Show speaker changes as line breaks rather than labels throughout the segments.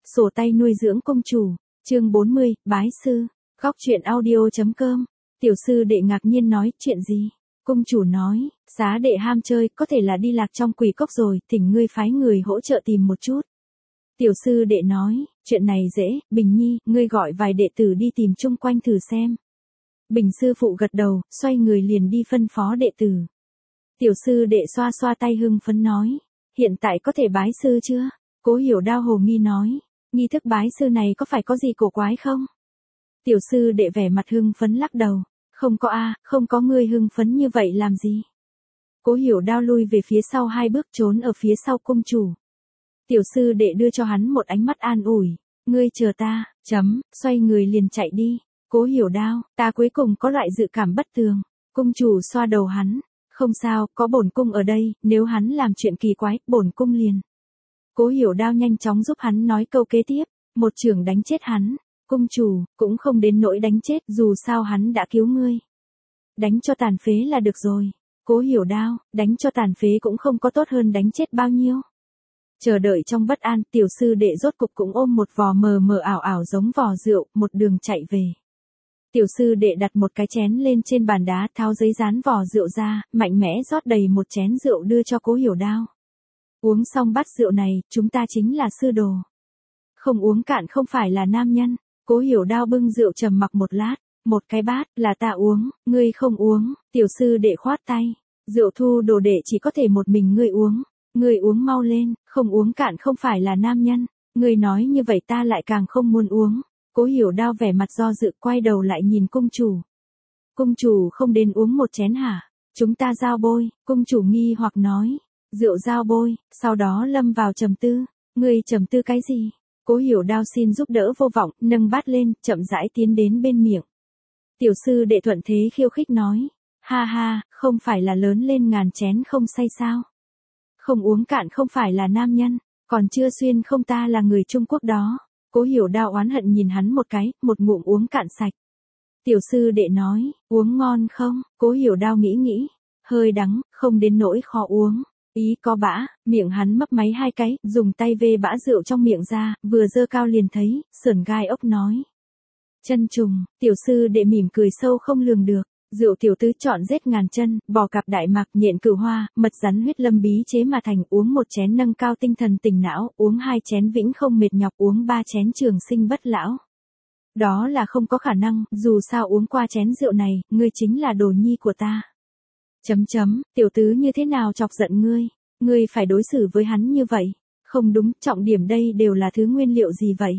Sổ tay nuôi dưỡng công chủ, chương 40, bái sư, góc truyện audio.com. Tiểu sư đệ ngạc nhiên nói, chuyện gì? Công chủ nói, xá đệ ham chơi, có thể là đi lạc trong quỷ cốc rồi, thỉnh ngươi phái người hỗ trợ tìm một chút. Tiểu sư đệ nói, chuyện này dễ, Bình Nhi, ngươi gọi vài đệ tử đi tìm chung quanh thử xem. Bình sư phụ gật đầu, xoay người liền đi phân phó đệ tử. Tiểu sư đệ xoa xoa tay hưng phấn nói, hiện tại có thể bái sư chưa? Cố Hiểu Đao hồ nghi nói, nghi thức bái sư này có phải có gì cổ quái không? Tiểu sư đệ vẻ mặt hưng phấn lắc đầu, không có không có, ngươi hưng phấn như vậy làm gì? Cố Hiểu Đao lui về phía sau 2 bước trốn ở phía sau công chủ. Tiểu sư đệ đưa cho hắn một ánh mắt an ủi, ngươi chờ ta, xoay người liền chạy đi. Cố Hiểu Đao, ta cuối cùng có loại dự cảm bất tường. Cung chủ xoa đầu hắn, không sao, có bổn cung ở đây, nếu hắn làm chuyện kỳ quái, bổn cung liền. Cố Hiểu Đao nhanh chóng giúp hắn nói câu kế tiếp, một chưởng đánh chết hắn. Cung chủ, cũng không đến nỗi đánh chết, dù sao hắn đã cứu ngươi. Đánh cho tàn phế là được rồi. Cố Hiểu Đao, đánh cho tàn phế cũng không có tốt hơn đánh chết bao nhiêu. Chờ đợi trong bất an, tiểu sư đệ rốt cục cũng ôm một vò mờ mờ ảo ảo giống vò rượu, một đường chạy về. Tiểu sư đệ đặt một cái chén lên trên bàn đá, tháo giấy dán vò rượu ra, mạnh mẽ rót đầy một chén rượu đưa cho Cố Hiểu Đao. Uống xong bát rượu này, chúng ta chính là sư đồ. Không uống cạn không phải là nam nhân. Cố Hiểu Đao bưng rượu trầm mặc một lát, một cái bát, là ta uống, ngươi không uống. Tiểu sư đệ khoát tay, rượu thu đồ đệ chỉ có thể một mình ngươi uống. Ngươi uống mau lên, không uống cạn không phải là nam nhân. Ngươi nói như vậy ta lại càng không muốn uống. Cố Hiểu Đao vẻ mặt do dự, quay đầu lại nhìn cung chủ. Cung chủ không đến uống một chén hả? Chúng ta giao bôi. Cung chủ nghi hoặc nói, rượu giao bôi. Sau đó lâm vào trầm tư. Ngươi trầm tư cái gì? Cố Hiểu Đao xin giúp đỡ vô vọng, nâng bát lên, chậm rãi tiến đến bên miệng. Tiểu sư đệ thuận thế khiêu khích nói, ha ha, không phải là lớn lên ngàn chén không say sao? Không uống cạn không phải là nam nhân, còn chưa xuyên không ta là người Trung Quốc đó. Cố Hiểu Đao oán hận nhìn hắn một cái, một ngụm uống cạn sạch. Tiểu sư đệ nói, uống ngon không? Cố Hiểu Đao nghĩ, hơi đắng, không đến nỗi khó uống. Ý có bã, miệng hắn mấp máy 2 cái, dùng tay vê bã rượu trong miệng ra, vừa dơ cao liền thấy, sườn gai ốc nói. Chân trùng, tiểu sư đệ mỉm cười sâu không lường được, rượu tiểu tứ chọn giết ngàn chân, bò cạp đại mạc, nhện cửu hoa, mật rắn huyết lâm bí chế mà thành, uống 1 chén nâng cao tinh thần tỉnh não, uống 2 chén vĩnh không mệt nhọc, uống 3 chén trường sinh bất lão. Đó là không có khả năng, dù sao uống qua chén rượu này, ngươi chính là đồ nhi của ta. Tiểu tứ như thế nào chọc giận ngươi? Ngươi phải đối xử với hắn như vậy. Không đúng, trọng điểm đây đều là thứ nguyên liệu gì vậy?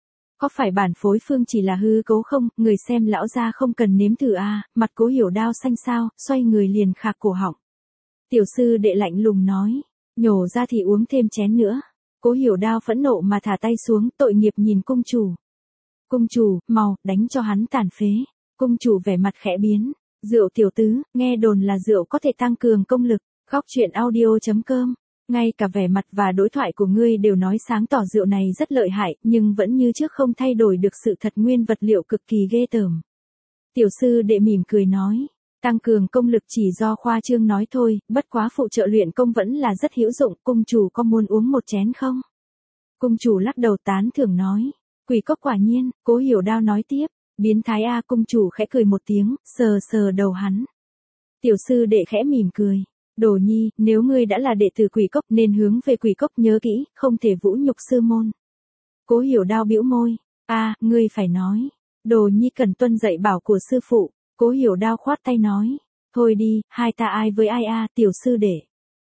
Có phải bản phối phương chỉ là hư cấu không? Người xem lão gia không cần nếm thử mặt Cố Hiểu Đao xanh xao, xoay người liền khạc cổ họng. Tiểu sư đệ lạnh lùng nói, nhổ ra thì uống thêm chén nữa. Cố Hiểu Đao phẫn nộ mà thả tay xuống, tội nghiệp nhìn cung chủ. Cung chủ, mau, đánh cho hắn tàn phế. Cung chủ vẻ mặt khẽ biến. Rượu tiểu tứ, nghe đồn là rượu có thể tăng cường công lực. Góc truyện audio.com. Ngay cả vẻ mặt và đối thoại của ngươi đều nói sáng tỏ rượu này rất lợi hại, nhưng vẫn như trước không thay đổi được sự thật nguyên vật liệu cực kỳ ghê tởm. Tiểu sư đệ mỉm cười nói, tăng cường công lực chỉ do khoa trương nói thôi, bất quá phụ trợ luyện công vẫn là rất hữu dụng, cung chủ có muốn uống 1 chén không? Cung chủ lắc đầu tán thưởng nói, quỷ cốc quả nhiên. Cố Hiểu Đao nói tiếp, biến thái cung chủ khẽ cười một tiếng, sờ đầu hắn. Tiểu sư đệ khẽ mỉm cười. Đồ nhi, nếu ngươi đã là đệ tử quỷ cốc nên hướng về quỷ cốc nhớ kỹ, không thể vũ nhục sư môn. Cố Hiểu Đao bĩu môi, ngươi phải nói. Đồ nhi cần tuân dạy bảo của sư phụ. Cố Hiểu Đao khoát tay nói, thôi đi, hai ta ai với ai tiểu sư đệ.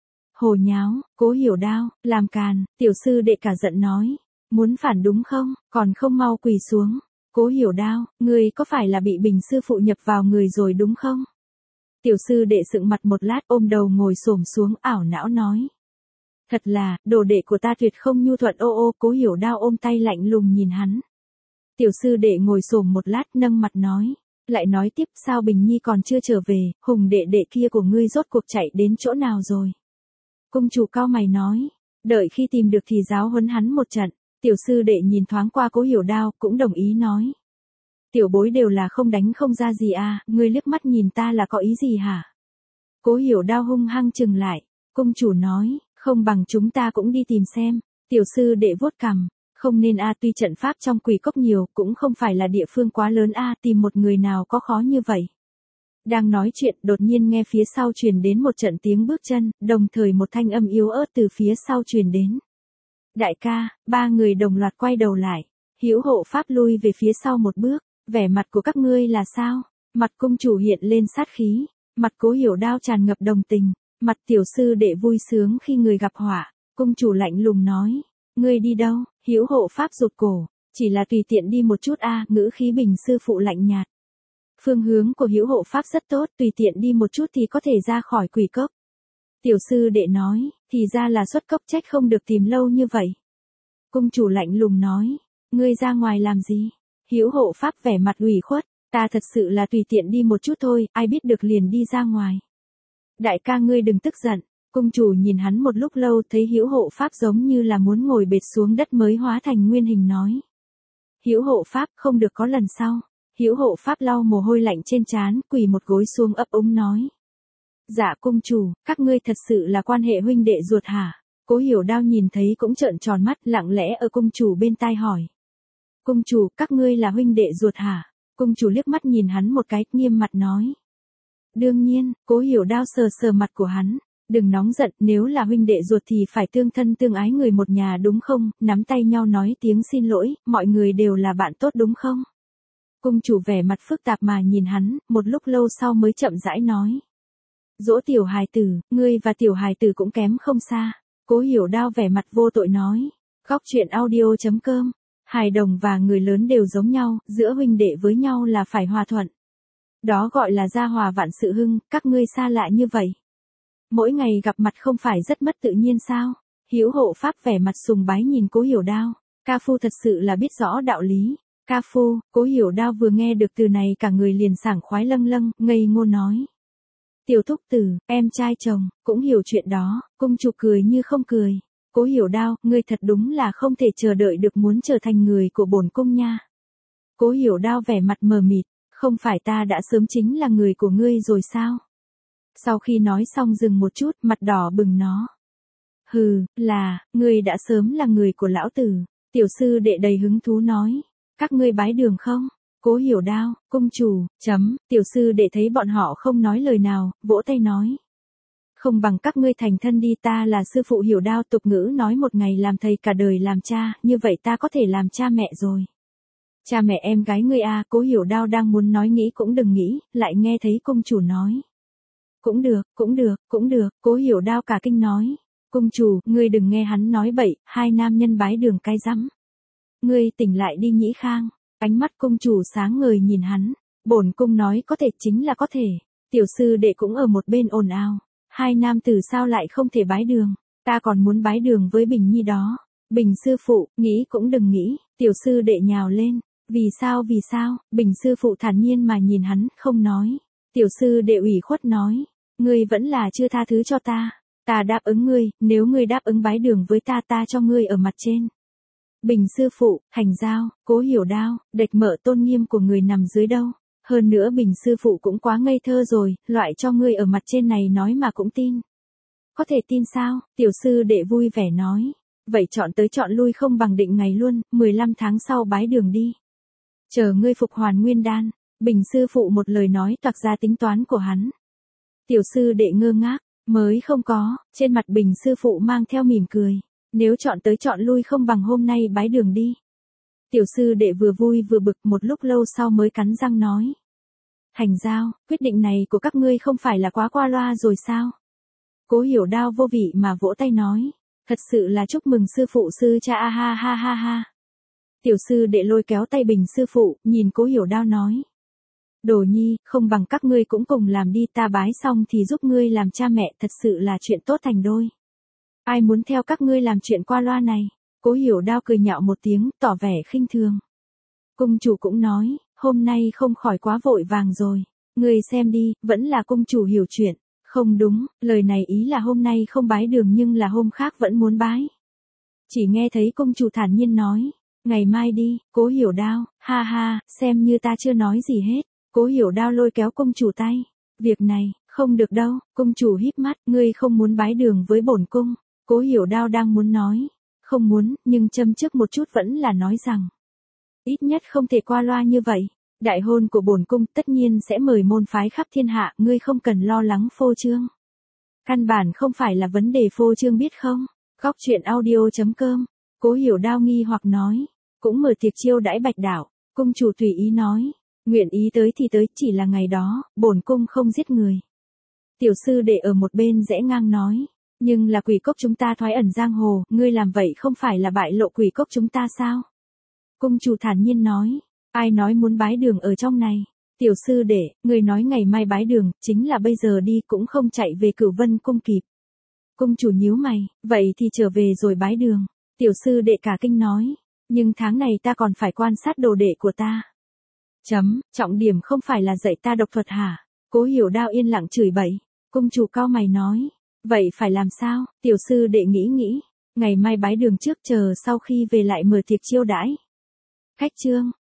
Hồ nháo, Cố Hiểu Đao, làm càn, tiểu sư đệ cả giận nói, muốn phản đúng không, còn không mau quỳ xuống. Cố Hiểu Đao, ngươi có phải là bị Bình sư phụ nhập vào người rồi đúng không? Tiểu sư đệ sững mặt một lát, ôm đầu ngồi xổm xuống, ảo não nói. Thật là, đồ đệ của ta tuyệt không nhu thuận. Cố Hiểu Đao ôm tay lạnh lùng nhìn hắn. Tiểu sư đệ ngồi xổm một lát, nâng mặt nói. Lại nói tiếp, sao Bình Nhi còn chưa trở về, Hùng đệ đệ kia của ngươi rốt cuộc chạy đến chỗ nào rồi? Cung chủ cao mày nói. Đợi khi tìm được thì giáo huấn hắn một trận. Tiểu sư đệ nhìn thoáng qua Cố Hiểu Đao, cũng đồng ý nói. Tiểu bối đều là không đánh không ra gì ngươi liếc mắt nhìn ta là có ý gì hả? Cố Hiểu Đao hung hăng chừng lại, cung chủ nói, không bằng chúng ta cũng đi tìm xem. Tiểu sư đệ vuốt cằm, Không nên a, tuy trận pháp trong quỷ cốc nhiều, cũng không phải là địa phương quá lớn a, tìm một người nào có khó như vậy. Đang nói chuyện, đột nhiên nghe phía sau truyền đến một trận tiếng bước chân, đồng thời một thanh âm yếu ớt từ phía sau truyền đến. Đại ca, ba người đồng loạt quay đầu lại. Hữu hộ pháp lui về phía sau một bước, vẻ mặt của các ngươi là sao? Mặt cung chủ hiện lên sát khí, mặt Cố Hiểu Đao tràn ngập đồng tình, mặt tiểu sư đệ vui sướng khi người gặp họa. Cung chủ lạnh lùng nói, ngươi đi đâu? Hữu hộ pháp rụt cổ, chỉ là tùy tiện đi một chút a, ngữ khí Bình sư phụ lạnh nhạt. Phương hướng của Hữu hộ pháp rất tốt, tùy tiện đi một chút thì có thể ra khỏi quỷ cốc. Tiểu sư đệ nói, thì ra là xuất cốc, trách không được tìm lâu như vậy. Cung chủ lạnh lùng nói, ngươi ra ngoài làm gì? Hữu hộ pháp vẻ mặt ủy khuất, ta thật sự là tùy tiện đi một chút thôi, ai biết được liền đi ra ngoài. Đại ca ngươi đừng tức giận. Cung chủ nhìn hắn một lúc lâu, thấy Hữu hộ pháp giống như là muốn ngồi bệt xuống đất mới hóa thành nguyên hình nói. Hữu hộ pháp, không được có lần sau. Hữu hộ pháp lau mồ hôi lạnh trên trán, quỳ một gối xuống ấp úng nói. Dạ cung chủ, các ngươi thật sự là quan hệ huynh đệ ruột hả? Cố Hiểu Đao nhìn thấy cũng trợn tròn mắt, lặng lẽ ở cung chủ bên tai hỏi. Cung chủ, các ngươi là huynh đệ ruột hả? Cung chủ liếc mắt nhìn hắn một cái, nghiêm mặt nói. Đương nhiên, Cố Hiểu Đao sờ sờ mặt của hắn. Đừng nóng giận, nếu là huynh đệ ruột thì phải tương thân tương ái người một nhà đúng không? Nắm tay nhau nói tiếng xin lỗi, mọi người đều là bạn tốt đúng không? Cung chủ vẻ mặt phức tạp mà nhìn hắn, một lúc lâu sau mới chậm rãi nói. Dỗ tiểu hài tử, ngươi và tiểu hài tử cũng kém không xa. Cố Hiểu Đao vẻ mặt vô tội nói. Góc truyện audio.com. Hài đồng và người lớn đều giống nhau, giữa huynh đệ với nhau là phải hòa thuận. Đó gọi là gia hòa vạn sự hưng, các ngươi xa lạ như vậy. Mỗi ngày gặp mặt không phải rất mất tự nhiên sao? Hữu hộ pháp vẻ mặt sùng bái nhìn Cố Hiểu Đao. Ca phu thật sự là biết rõ đạo lý. Ca phu, Cố Hiểu Đao vừa nghe được từ này cả người liền sảng khoái lâng lâng, ngây ngô nói. Tiểu thúc tử, em trai chồng, cũng hiểu chuyện đó. Cung chủ cười như không cười. Cố Hiểu Đao, ngươi thật đúng là không thể chờ đợi được muốn trở thành người của bổn cung nha. Cố Hiểu Đao vẻ mặt mờ mịt, không phải ta đã sớm chính là người của ngươi rồi sao? Sau khi nói xong dừng một chút, mặt đỏ bừng nó. Hừ, ngươi đã sớm là người của lão tử. Tiểu sư đệ đầy hứng thú nói. Các ngươi bái đường không? Cố Hiểu Đao, cung chủ, tiểu sư đệ thấy bọn họ không nói lời nào, vỗ tay nói. Không bằng các ngươi thành thân đi, ta là sư phụ Hiểu Đao, tục ngữ nói một ngày làm thầy cả đời làm cha, như vậy ta có thể làm cha mẹ rồi. Cha mẹ em gái ngươi à? Cố Hiểu Đao đang muốn nói nghĩ cũng đừng nghĩ, lại nghe thấy cung chủ nói. Cũng được, Cố Hiểu Đao cả kinh nói. Cung chủ, ngươi đừng nghe hắn nói bậy, hai nam nhân bái đường cái rắm. Ngươi tỉnh lại đi Nhĩ Khang. Ánh mắt cung chủ sáng ngời nhìn hắn. Bổn cung nói có thể chính là có thể. Tiểu sư đệ cũng ở một bên ồn ào. Hai nam tử sao lại không thể bái đường? Ta còn muốn bái đường với Bình Nhi đó. Bình sư phụ, nghĩ cũng đừng nghĩ. Tiểu sư đệ nhào lên. Vì sao? Bình sư phụ thản nhiên mà nhìn hắn, không nói. Tiểu sư đệ ủy khuất nói. Ngươi vẫn là chưa tha thứ cho ta. Ta đáp ứng ngươi, nếu ngươi đáp ứng bái đường với ta, ta cho ngươi ở mặt trên. Bình sư phụ, hành giao, Cố Hiểu Đao, đệch mở tôn nghiêm của người nằm dưới đâu. Hơn nữa Bình sư phụ cũng quá ngây thơ rồi, loại cho ngươi ở mặt trên này nói mà cũng tin. Có thể tin sao? Tiểu sư đệ vui vẻ nói. Vậy chọn tới chọn lui không bằng định ngày luôn, 15 tháng sau bái đường đi. Chờ ngươi phục hoàn nguyên đan. Bình sư phụ một lời nói toạc ra tính toán của hắn. Tiểu sư đệ ngơ ngác, mới không có, trên mặt Bình sư phụ mang theo mỉm cười. Nếu chọn tới chọn lui không bằng hôm nay bái đường đi. Tiểu sư đệ vừa vui vừa bực, một lúc lâu sau mới cắn răng nói. Hành giao, quyết định này của các ngươi không phải là quá qua loa rồi sao? Cố Hiểu Đao vô vị mà vỗ tay nói. Thật sự là chúc mừng sư phụ sư cha, a ha ha ha ha. Tiểu sư đệ lôi kéo tay Bình sư phụ, nhìn Cố Hiểu Đao nói. Đồ nhi, không bằng các ngươi cũng cùng làm đi, ta bái xong thì giúp ngươi làm cha mẹ, thật sự là chuyện tốt thành đôi. Ai muốn theo các ngươi làm chuyện qua loa này? Cố Hiểu Đao cười nhạo một tiếng, tỏ vẻ khinh thường. Cung chủ cũng nói, hôm nay không khỏi quá vội vàng rồi. Ngươi xem đi, vẫn là cung chủ hiểu chuyện. Không đúng, lời này ý là hôm nay không bái đường nhưng là hôm khác vẫn muốn bái. Chỉ nghe thấy cung chủ thản nhiên nói, ngày mai đi. Cố Hiểu Đao, ha ha, xem như ta chưa nói gì hết. Cố Hiểu Đao lôi kéo cung chủ tay. Việc này, không được đâu. Cung chủ híp mắt, ngươi không muốn bái đường với bổn cung. Cố Hiểu Đao đang muốn nói. không muốn, nhưng châm trước một chút vẫn là nói rằng. Ít nhất không thể qua loa như vậy. Đại hôn của bổn cung tất nhiên sẽ mời môn phái khắp thiên hạ, ngươi không cần lo lắng phô trương. Căn bản không phải là vấn đề phô trương biết không? Góc truyện audio.com. Cố Hiểu Đao nghi hoặc nói. Cũng mở tiệc chiêu đãi Bạch Đảo. Cung chủ tùy ý nói. Nguyện ý tới thì tới, chỉ là ngày đó, bổn cung không giết người. Tiểu sư đệ ở một bên rẽ ngang nói. Nhưng là quỷ cốc chúng ta thoái ẩn giang hồ, ngươi làm vậy không phải là bại lộ quỷ cốc chúng ta sao? Cung chủ thản nhiên nói. Ai nói muốn bái đường ở trong này? Tiểu sư đệ, người nói ngày mai bái đường, chính là bây giờ đi cũng không chạy về Cửu Vân cung kịp. Cung chủ nhíu mày, vậy thì trở về rồi bái đường. Tiểu sư đệ cả kinh nói. Nhưng tháng này ta còn phải quan sát đồ đệ của ta. Trọng điểm không phải là dạy ta độc thuật hả? Cố Hiểu Đao yên lặng chửi bậy. Cung chủ cau mày nói. Vậy phải làm sao? Tiểu sư đệ nghĩ. Ngày mai bái đường trước, chờ sau khi về lại mở tiệc chiêu đãi. Khách trương,